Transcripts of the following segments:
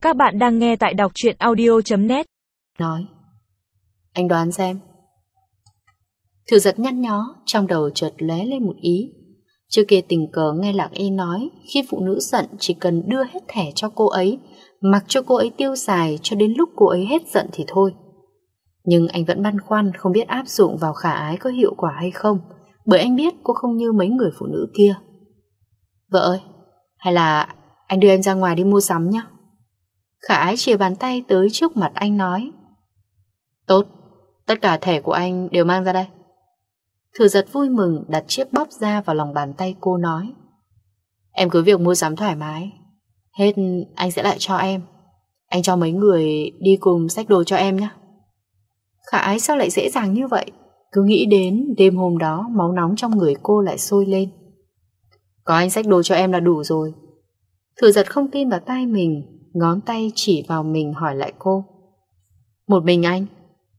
Các bạn đang nghe tại đọc truyện audio.net. Nói, anh đoán xem. Thừa Giật nhăn nhó, trong đầu chợt lóe lên một ý. Trước kia tình cờ nghe Lạc Y nói, khi phụ nữ giận chỉ cần đưa hết thẻ cho cô ấy, mặc cho cô ấy tiêu xài cho đến lúc cô ấy hết giận thì thôi. Nhưng anh vẫn băn khoăn không biết áp dụng vào Khả Ái có hiệu quả hay không, bởi anh biết cô không như mấy người phụ nữ kia. Vợ ơi, hay là anh đưa em ra ngoài đi mua sắm nhé. Khả Ái chìa bàn tay tới trước mặt anh nói. Tốt, tất cả thẻ của anh đều mang ra đây. Thừa Giật vui mừng đặt chiếc bóp ra vào lòng bàn tay cô nói. Em cứ việc mua sắm thoải mái, hết anh sẽ lại cho em. Anh cho mấy người đi cùng xách đồ cho em nhé. Khả Ái sao lại dễ dàng như vậy? Cứ nghĩ đến đêm hôm đó, máu nóng trong người cô lại sôi lên. Có anh xách đồ cho em là đủ rồi. Thừa Giật không tin vào tai mình, ngón tay chỉ vào mình hỏi lại cô. Một mình anh?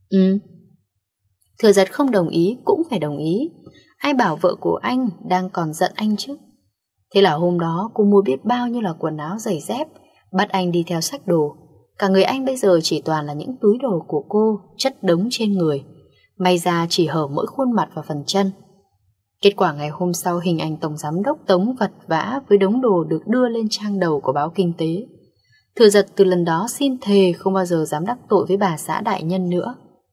Thừa Giật không đồng ý cũng phải đồng ý. Ai bảo vợ của anh đang còn giận anh chứ. Thế là hôm đó cô mua biết bao nhiêu là quần áo giày dép, bắt anh đi theo xách đồ. Cả người anh bây giờ chỉ toàn là những túi đồ của cô chất đống trên người, may ra chỉ hở mỗi khuôn mặt và phần chân. Kết quả ngày hôm sau, hình ảnh tổng giám đốc Tống vật vã với đống đồ được đưa lên trang đầu của báo Kinh tế. Thừa Giật từ lần đó xin thề không bao giờ dám đắc tội với bà xã đại nhân nữa.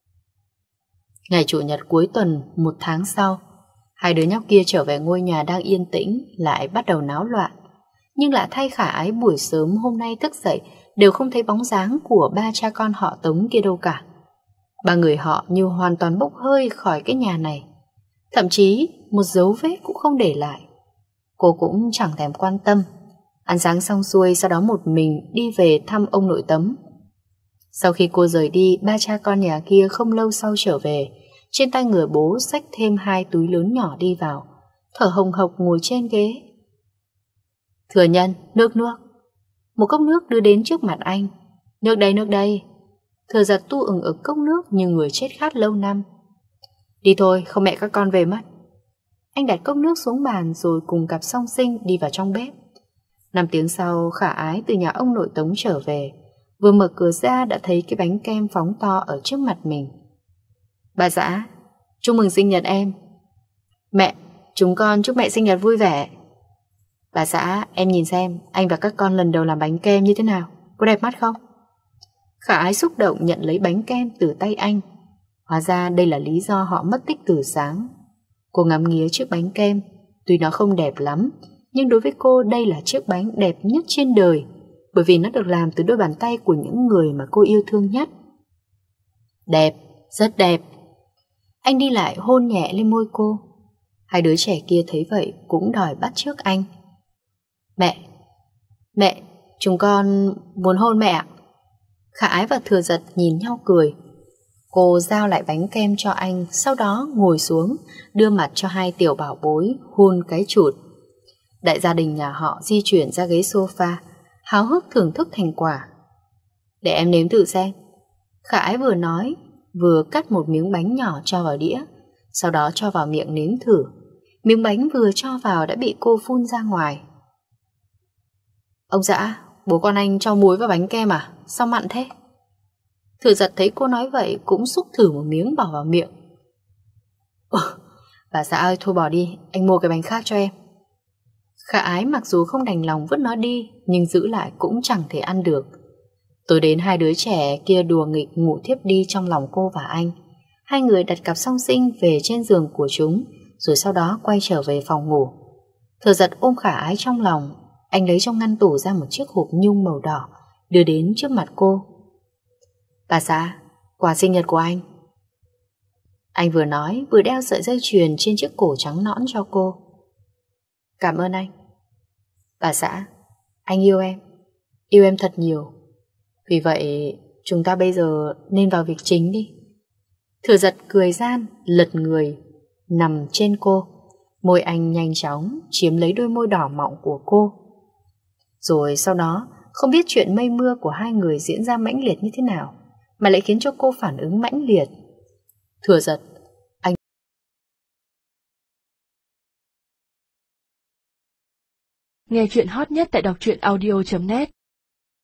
Ngày Chủ nhật cuối tuần, 1 tháng sau, hai đứa nhóc kia trở về ngôi nhà đang yên tĩnh lại bắt đầu náo loạn. Nhưng lạ thay, Khả Ái buổi sớm hôm nay thức dậy đều không thấy bóng dáng của ba cha con họ Tống kia đâu cả. Ba người họ như hoàn toàn bốc hơi khỏi cái nhà này, thậm chí một dấu vết cũng không để lại. Cô cũng chẳng thèm quan tâm. Ăn sáng xong xuôi, sau đó một mình đi về thăm ông nội Tấm. Sau khi cô rời đi, ba cha con nhà kia không lâu sau trở về. Trên tay người bố xách thêm 2 túi lớn nhỏ đi vào, thở hồng hộc ngồi trên ghế. Thừa Nhân, nước. Một cốc nước đưa đến trước mặt anh. Nước đây. Thừa Giật tu ừng ực cốc nước như người chết khát lâu năm. Đi thôi, không mẹ các con về mất. Anh đặt cốc nước xuống bàn rồi cùng cặp song sinh đi vào trong bếp. 5 tiếng sau, Khả Ái từ nhà ông nội Tống trở về. Vừa mở cửa ra đã thấy cái bánh kem phóng to ở trước mặt mình. Bà xã, chúc mừng sinh nhật em. Mẹ, chúng con chúc mẹ sinh nhật vui vẻ. Bà xã, em nhìn xem anh và các con lần đầu làm bánh kem như thế nào, có đẹp mắt không? Khả Ái xúc động nhận lấy bánh kem từ tay anh. Hóa ra đây là lý do họ mất tích từ sáng. Cô ngắm nghía chiếc bánh kem. Tuy nó không đẹp lắm, nhưng đối với cô đây là chiếc bánh đẹp nhất trên đời, bởi vì nó được làm từ đôi bàn tay của những người mà cô yêu thương nhất. Đẹp, rất đẹp. Anh đi lại hôn nhẹ lên môi cô. Hai đứa trẻ kia thấy vậy cũng đòi bắt chước anh. Mẹ, chúng con muốn hôn mẹ ạ. Khả Ái và Thừa Giật nhìn nhau cười. Cô giao lại bánh kem cho anh, sau đó ngồi xuống, đưa mặt cho hai tiểu bảo bối hôn cái chụt. Đại gia đình nhà họ di chuyển ra ghế sofa, háo hức thưởng thức thành quả. Để em nếm thử xem. Khả Ái vừa nói, vừa cắt một miếng bánh nhỏ cho vào đĩa, sau đó cho vào miệng nếm thử. Miếng bánh vừa cho vào đã bị cô phun ra ngoài. Ông xã, bố con anh cho muối vào bánh kem à? Sao mặn thế? Thừa Giật thấy cô nói vậy cũng xúc thử một miếng bỏ vào miệng. Bà xã ơi, thôi bỏ đi, anh mua cái bánh khác cho em. Khả Ái mặc dù không đành lòng vứt nó đi, nhưng giữ lại cũng chẳng thể ăn được. Tối đến hai đứa trẻ kia đùa nghịch ngủ thiếp đi trong lòng cô và anh. Hai người đặt cặp song sinh về trên giường của chúng, rồi sau đó quay trở về phòng ngủ. Thừa Giật ôm Khả Ái trong lòng. Anh lấy trong ngăn tủ ra một chiếc hộp nhung màu đỏ, đưa đến trước mặt cô. Bà xã, quà sinh nhật của anh. Anh vừa nói vừa đeo sợi dây chuyền trên chiếc cổ trắng nõn cho cô. Cảm ơn anh. Bà xã, anh yêu em thật nhiều. Vì vậy chúng ta bây giờ nên vào việc chính đi. Thừa Giật cười gian, lật người nằm trên cô. Môi anh nhanh chóng chiếm lấy đôi môi đỏ mọng của cô. Rồi sau đó không biết chuyện mây mưa của hai người diễn ra mãnh liệt như thế nào mà lại khiến cho cô phản ứng mãnh liệt. Thừa Giật, anh... Nghe chuyện hot nhất tại đọc truyện audio.net.